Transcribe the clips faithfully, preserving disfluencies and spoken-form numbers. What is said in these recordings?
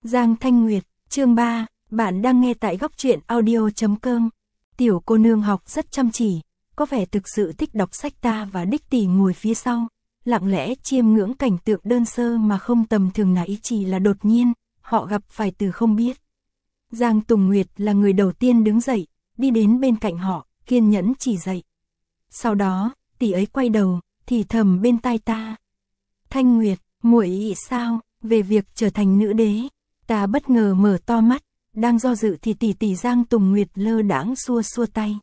Giang Thanh Nguyệt, chương ba, bạn đang nghe tại góc truyện audio chấm com. Tiểu cô nương học rất chăm chỉ, có vẻ thực sự thích đọc sách. Ta và Đích Tỷ ngồi phía sau, lặng lẽ chiêm ngưỡng cảnh tượng đơn sơ mà không tầm thường nãy chỉ là đột nhiên, họ gặp phải từ không biết. Giang Tùng Nguyệt là người đầu tiên đứng dậy, đi đến bên cạnh họ, kiên nhẫn chỉ dạy. Sau đó, tỷ ấy quay đầu, thì thầm bên tai ta. Thanh Nguyệt, muội nghĩ sao về việc trở thành nữ đế? Ta bất ngờ mở to mắt, đang do dự thì tỷ tỷ Giang Tùng Nguyệt lơ đãng xua xua tay.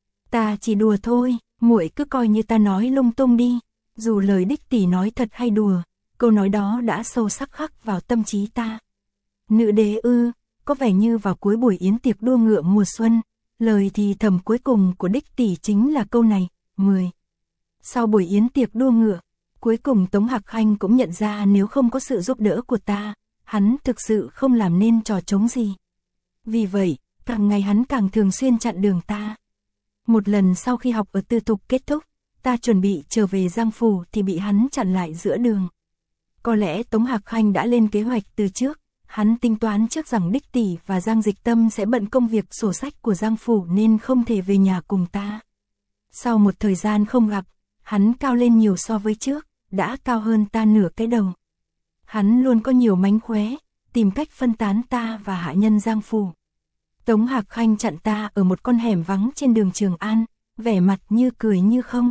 Ta chỉ đùa thôi, muội cứ coi như ta nói lung tung đi. Dù lời Đích Tỷ nói thật hay đùa, câu nói đó đã sâu sắc khắc vào tâm trí ta. Nữ đế ư? Có vẻ như vào cuối buổi yến tiệc đua ngựa mùa xuân, lời thì thầm cuối cùng của Đích Tỷ chính là câu này. mười. Sau buổi yến tiệc đua ngựa, cuối cùng Tống Hạc Khanh cũng nhận ra nếu không có sự giúp đỡ của ta, hắn thực sự không làm nên trò trống gì. Vì vậy, càng ngày hắn càng thường xuyên chặn đường ta. Một lần sau khi học ở tư thục kết thúc, ta chuẩn bị trở về Giang Phủ thì bị hắn chặn lại giữa đường. Có lẽ Tống Hạc Khanh đã lên kế hoạch từ trước, hắn tính toán trước rằng Đích Tỷ và Giang Dịch Tâm sẽ bận công việc sổ sách của Giang Phủ nên không thể về nhà cùng ta. Sau một thời gian không gặp, hắn cao lên nhiều so với trước, đã cao hơn ta nửa cái đầu. Hắn luôn có nhiều mánh khóe, tìm cách phân tán ta và hạ nhân Giang Phủ. Tống Hạc Khanh chặn ta ở một con hẻm vắng trên đường Trường An, vẻ mặt như cười như không.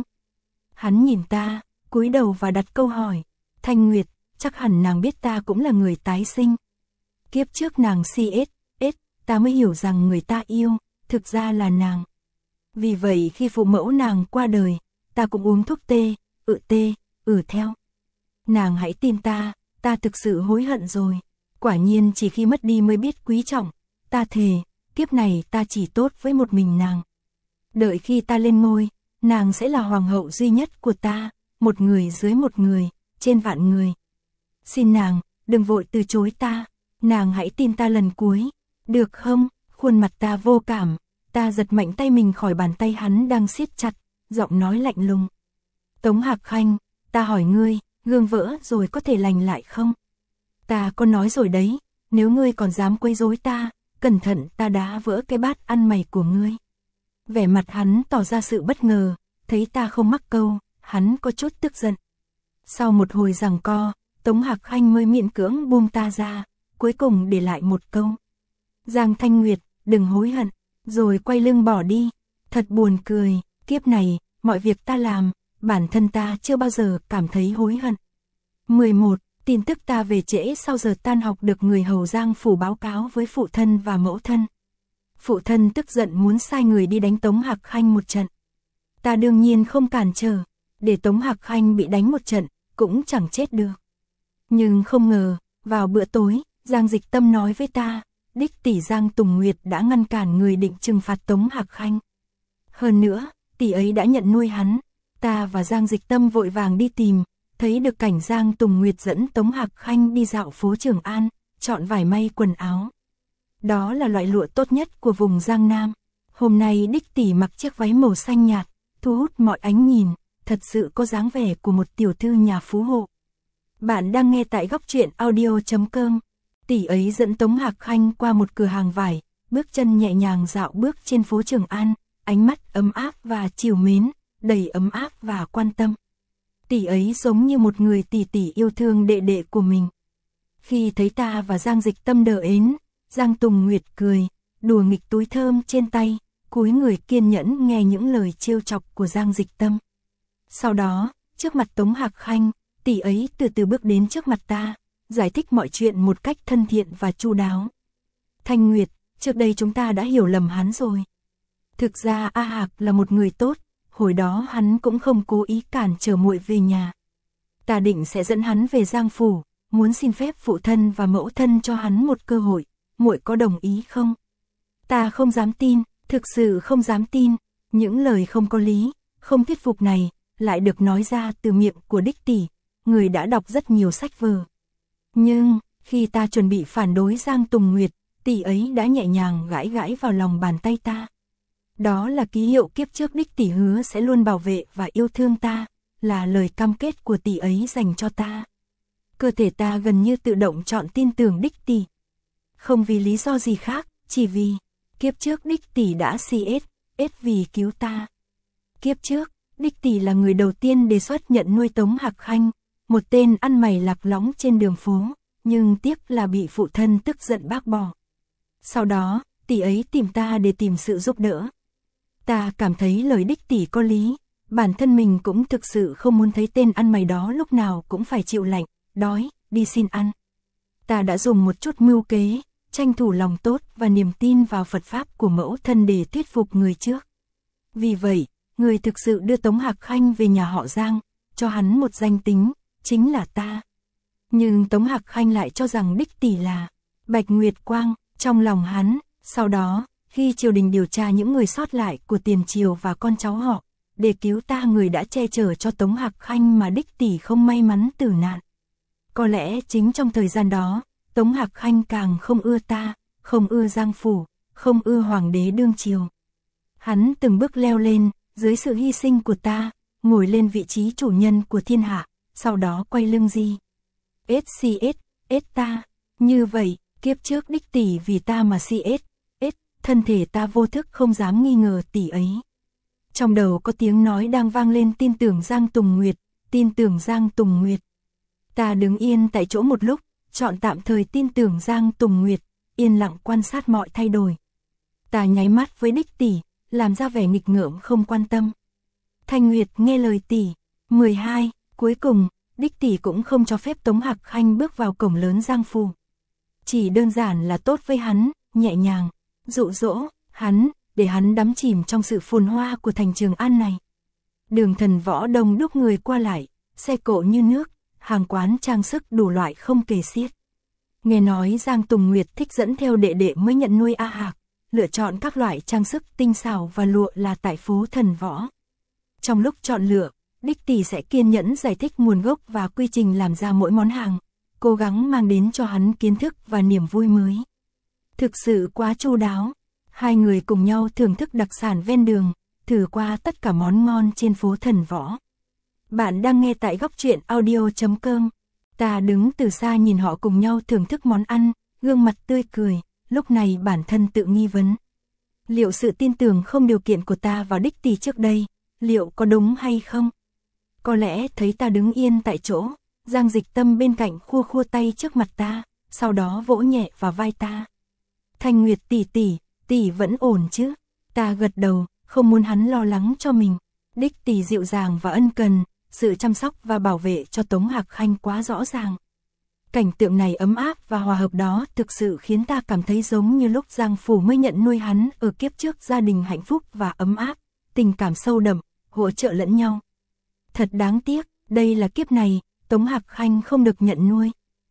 Hắn nhìn ta, cúi đầu và đặt câu hỏi. Thanh Nguyệt, chắc hẳn nàng biết ta cũng là người tái sinh. Kiếp trước nàng si ết, ết, ta mới hiểu rằng người ta yêu, thực ra là nàng. Vì vậy khi phụ mẫu nàng qua đời, ta cũng uống thuốc tê, ự tê, ử theo. Nàng hãy tin ta, ta thực sự hối hận rồi. Quả nhiên chỉ khi mất đi mới biết quý trọng. Ta thề, kiếp này ta chỉ tốt với một mình nàng. Đợi khi ta lên ngôi, nàng sẽ là hoàng hậu duy nhất của ta, một người dưới một người, trên vạn người. Xin nàng, đừng vội từ chối ta, nàng hãy tin ta lần cuối, được không? Khuôn mặt ta vô cảm, ta giật mạnh tay mình khỏi bàn tay hắn đang siết chặt, giọng nói lạnh lùng. Tống Hạc Khanh, ta hỏi ngươi, gương vỡ rồi có thể lành lại không? Ta có nói rồi đấy, nếu ngươi còn dám quấy rối ta, cẩn thận ta đá vỡ cái bát ăn mày của ngươi. Vẻ mặt hắn tỏ ra sự bất ngờ, thấy ta không mắc câu, hắn có chút tức giận. Sau một hồi giằng co, Tống Hạc Khanh mới miễn cưỡng buông ta ra, cuối cùng để lại một câu. Giang Thanh Nguyệt, đừng hối hận, rồi quay lưng bỏ đi. Thật buồn cười, kiếp này, mọi việc ta làm, bản thân ta chưa bao giờ cảm thấy hối hận. mười một. Tin tức ta về trễ sau giờ tan học được người hầu Giang Phủ báo cáo với phụ thân và mẫu thân. Phụ thân tức giận muốn sai người đi đánh Tống Hạc Khanh một trận. Ta đương nhiên không cản trở, để Tống Hạc Khanh bị đánh một trận, cũng chẳng chết được. Nhưng không ngờ, vào bữa tối, Giang Dịch Tâm nói với ta, Đích Tỷ Giang Tùng Nguyệt đã ngăn cản người định trừng phạt Tống Hạc Khanh. Hơn nữa, tỷ ấy đã nhận nuôi hắn. Ta và Giang Dịch Tâm vội vàng đi tìm, thấy được cảnh Giang Tùng Nguyệt dẫn Tống Hạc Khanh đi dạo phố Trường An, chọn vải may quần áo. Đó là loại lụa tốt nhất của vùng Giang Nam. Hôm nay Đích Tỷ mặc chiếc váy màu xanh nhạt, thu hút mọi ánh nhìn, thật sự có dáng vẻ của một tiểu thư nhà phú hộ. Bạn đang nghe tại góc truyện audio chấm com. Tỷ ấy dẫn Tống Hạc Khanh qua một cửa hàng vải, bước chân nhẹ nhàng dạo bước trên phố Trường An, ánh mắt ấm áp và trìu mến, đầy ấm áp và quan tâm. Tỷ ấy giống như một người tỷ tỷ yêu thương đệ đệ của mình. Khi thấy ta và Giang Dịch Tâm đờ ến, Giang Tùng Nguyệt cười, đùa nghịch túi thơm trên tay, cúi người kiên nhẫn nghe những lời trêu chọc của Giang Dịch Tâm. Sau đó, trước mặt Tống Hạc Khanh, tỷ ấy từ từ bước đến trước mặt ta, giải thích mọi chuyện một cách thân thiện và chu đáo. Thanh Nguyệt, trước đây chúng ta đã hiểu lầm hắn rồi. Thực ra A Hạc là một người tốt, hồi đó hắn cũng không cố ý cản trở muội về nhà. Ta định sẽ dẫn hắn về Giang Phủ, muốn xin phép phụ thân và mẫu thân cho hắn một cơ hội, muội có đồng ý không? Ta không dám tin, thực sự không dám tin, những lời không có lý, không thuyết phục này, lại được nói ra từ miệng của Đích Tỷ, người đã đọc rất nhiều sách vở. Nhưng, khi ta chuẩn bị phản đối Giang Tùng Nguyệt, tỷ ấy đã nhẹ nhàng gãi gãi vào lòng bàn tay ta. Đó là ký hiệu kiếp trước Đích Tỷ hứa sẽ luôn bảo vệ và yêu thương ta, là lời cam kết của tỷ ấy dành cho ta. Cơ thể ta gần như tự động chọn tin tưởng Đích Tỷ. Không vì lý do gì khác, chỉ vì kiếp trước Đích Tỷ đã xê ét ét vì cứu ta. Kiếp trước, Đích Tỷ là người đầu tiên đề xuất nhận nuôi Tống Hạc Khanh, một tên ăn mày lạc lõng trên đường phố, nhưng tiếc là bị phụ thân tức giận bác bỏ. Sau đó, tỷ ấy tìm ta để tìm sự giúp đỡ. Ta cảm thấy lời Đích Tỷ có lý, bản thân mình cũng thực sự không muốn thấy tên ăn mày đó lúc nào cũng phải chịu lạnh, đói, đi xin ăn. Ta đã dùng một chút mưu kế, tranh thủ lòng tốt và niềm tin vào Phật Pháp của mẫu thân để thuyết phục người trước. Vì vậy, người thực sự đưa Tống Hạc Khanh về nhà họ Giang, cho hắn một danh tính, chính là ta. Nhưng Tống Hạc Khanh lại cho rằng Đích Tỷ là Bạch Nguyệt Quang, trong lòng hắn. Sau đó, khi triều đình điều tra những người sót lại của tiền triều và con cháu họ, để cứu ta, người đã che chở cho Tống Hạc Khanh mà Đích Tỷ không may mắn tử nạn. Có lẽ chính trong thời gian đó, Tống Hạc Khanh càng không ưa ta, không ưa Giang Phủ, không ưa Hoàng đế đương triều. Hắn từng bước leo lên, dưới sự hy sinh của ta, ngồi lên vị trí chủ nhân của thiên hạ, sau đó quay lưng gì? ét xê ét ét ta. Như vậy, kiếp trước Đích Tỷ vì ta mà xê ét ét, thân thể ta vô thức không dám nghi ngờ tỷ ấy. Trong đầu có tiếng nói đang vang lên, tin tưởng Giang Tùng Nguyệt, tin tưởng Giang Tùng Nguyệt. Ta đứng yên tại chỗ một lúc, chọn tạm thời tin tưởng Giang Tùng Nguyệt, yên lặng quan sát mọi thay đổi. Ta nháy mắt với Đích Tỷ, làm ra vẻ nghịch ngợm không quan tâm. Thanh Nguyệt nghe lời tỷ. mười hai. Cuối cùng, Đích Tỷ cũng không cho phép Tống Hạc Khanh bước vào cổng lớn Giang Phủ. Chỉ đơn giản là tốt với hắn, nhẹ nhàng, dụ dỗ hắn, để hắn đắm chìm trong sự phồn hoa của thành Trường An này. Đường Thần Võ đông đúc người qua lại, xe cộ như nước, hàng quán trang sức đủ loại không kể xiết. Nghe nói Giang Tùng Nguyệt thích dẫn theo đệ đệ mới nhận nuôi A Hạc, lựa chọn các loại trang sức tinh xảo và lụa là tại phố Thần Võ. Trong lúc chọn lựa, Đích Tỷ sẽ kiên nhẫn giải thích nguồn gốc và quy trình làm ra mỗi món hàng, cố gắng mang đến cho hắn kiến thức và niềm vui mới. Thực sự quá chu đáo. Hai người cùng nhau thưởng thức đặc sản ven đường, thử qua tất cả món ngon trên phố Thần Võ. Bạn đang nghe tại góc truyện audio chấm com. Ta đứng từ xa nhìn họ cùng nhau thưởng thức món ăn, gương mặt tươi cười, lúc này bản thân tự nghi vấn. Liệu sự tin tưởng không điều kiện của ta vào Đích Tỷ trước đây, liệu có đúng hay không? Có lẽ thấy ta đứng yên tại chỗ, Giang Dịch Tâm bên cạnh khua khua tay trước mặt ta, sau đó vỗ nhẹ vào vai ta. Thanh Nguyệt tỷ tỷ, tỷ vẫn ổn chứ? Ta gật đầu, không muốn hắn lo lắng cho mình. Đích Tỷ dịu dàng và ân cần, sự chăm sóc và bảo vệ cho Tống Hạc Khanh quá rõ ràng. Cảnh tượng này ấm áp và hòa hợp đó thực sự khiến ta cảm thấy giống như lúc Giang Phủ mới nhận nuôi hắn ở kiếp trước, gia đình hạnh phúc và ấm áp, tình cảm sâu đậm, hỗ trợ lẫn nhau. Thật đáng tiếc, đây là kiếp này, Tống Hạc Khanh không được nhận nuôi.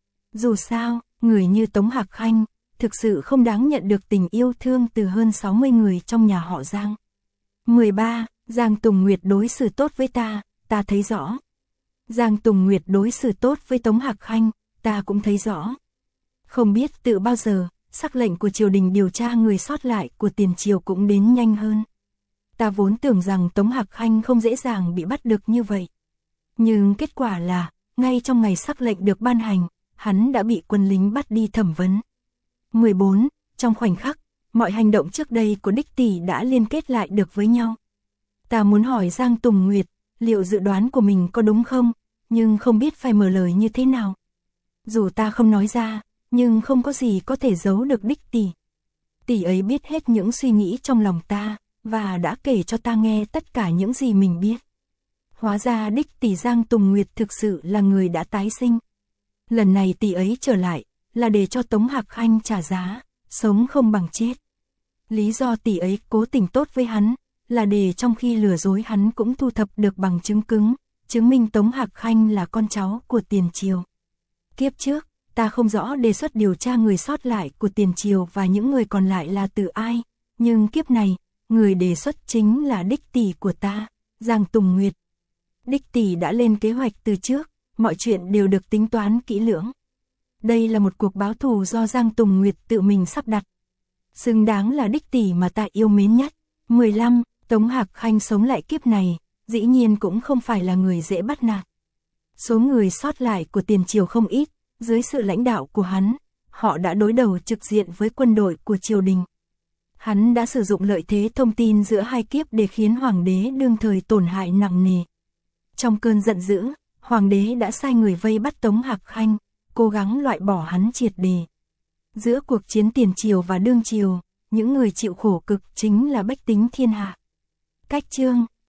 Dù sao, người như Tống Hạc Khanh, thực sự không đáng nhận được tình yêu thương từ hơn sáu mươi người trong nhà họ Giang. mười ba. Giang Tùng Nguyệt đối xử tốt với ta, ta thấy rõ. Giang Tùng Nguyệt đối xử tốt với Tống Hạc Khanh, ta cũng thấy rõ. Không biết từ bao giờ, sắc lệnh của triều đình điều tra người sót lại của tiền triều cũng đến nhanh hơn. Ta vốn tưởng rằng Tống Hạc Khanh không dễ dàng bị bắt được như vậy. Nhưng kết quả là, ngay trong ngày sắc lệnh được ban hành, hắn đã bị quân lính bắt đi thẩm vấn. mười bốn. Trong khoảnh khắc, mọi hành động trước đây của Đích Tỷ đã liên kết lại được với nhau. Ta muốn hỏi Giang Tùng Nguyệt, liệu dự đoán của mình có đúng không, nhưng không biết phải mở lời như thế nào. Dù ta không nói ra, nhưng không có gì có thể giấu được Đích Tỷ. Tỷ ấy biết hết những suy nghĩ trong lòng ta, và đã kể cho ta nghe tất cả những gì mình biết. Hóa ra Đích Tỷ Giang Tùng Nguyệt thực sự là người đã tái sinh. Lần này tỷ ấy trở lại, là để cho Tống Hạc Khanh trả giá, sống không bằng chết. Lý do tỷ ấy cố tình tốt với hắn, là để trong khi lừa dối hắn cũng thu thập được bằng chứng cứng, chứng minh Tống Hạc Khanh là con cháu của tiền triều. Kiếp trước, ta không rõ đề xuất điều tra người sót lại của tiền triều và những người còn lại là từ ai, nhưng kiếp này, người đề xuất chính là Đích Tỷ của ta, Giang Tùng Nguyệt. Đích Tỷ đã lên kế hoạch từ trước, mọi chuyện đều được tính toán kỹ lưỡng. Đây là một cuộc báo thù do Giang Tùng Nguyệt tự mình sắp đặt. Xứng đáng là Đích Tỷ mà ta yêu mến nhất. mười lăm. Tống Hạc Khanh sống lại kiếp này, dĩ nhiên cũng không phải là người dễ bắt nạt. Số người sót lại của tiền triều không ít, dưới sự lãnh đạo của hắn, họ đã đối đầu trực diện với quân đội của triều đình. Hắn đã sử dụng lợi thế thông tin giữa hai kiếp để khiến hoàng đế đương thời tổn hại nặng nề. Trong cơn giận dữ, hoàng đế đã sai người vây bắt Tống Hạc Khanh, cố gắng loại bỏ hắn triệt đề. Giữa cuộc chiến tiền triều và đương triều, những người chịu khổ cực chính là bách tính thiên hạ. Cách chương